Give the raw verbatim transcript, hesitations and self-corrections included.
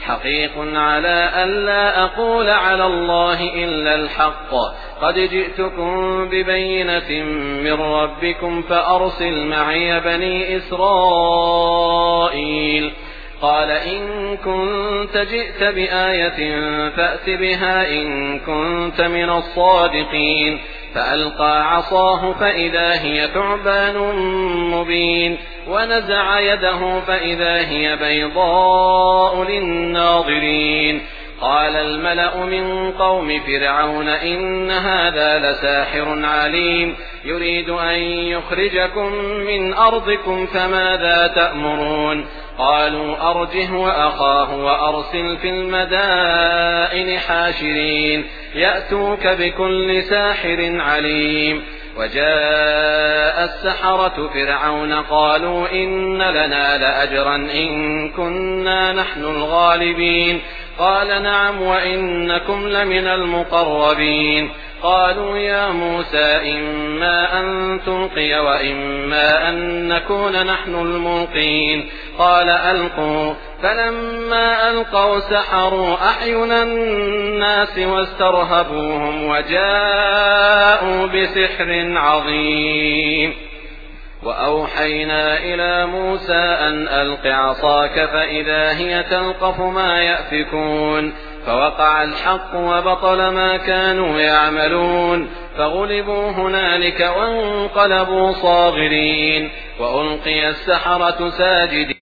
حقيق على ألا أقول على الله إلا الحق قد جئتكم ببينة من ربكم فأرسل معي بني إسرائيل. قال إن كنت جئت بآية فأت بها إن كنت من الصادقين. فألقى عصاه فإذا هي ثعبان مبين ونزع يده فإذا هي بيضاء للناظرين. قال الملأ من قوم فرعون إن هذا لساحر عليم يريد أن يخرجكم من أرضكم فماذا تأمرون. قالوا أرجه وأخاه وأرسل في المدائن حاشرين يأتوك بكل ساحر عليم. وجاء السحرة فرعون قالوا إن لنا لأجرا إن كنا نحن الغالبين. قال نعم وإنكم لمن المقربين. قالوا يا موسى إما أن تلقي وإما أن نكون نحن الملقين. قال ألقوا. فلما ألقوا سحروا أعين الناس واسترهبوهم وجاءوا بسحر عظيم. وأوحينا إلى موسى أن ألق عصاك فإذا هي تلقف ما يأفكون. فوقع الحق وبطل ما كانوا يعملون فغلبوا هنالك وانقلبوا صاغرين وألقي السحرة ساجدين.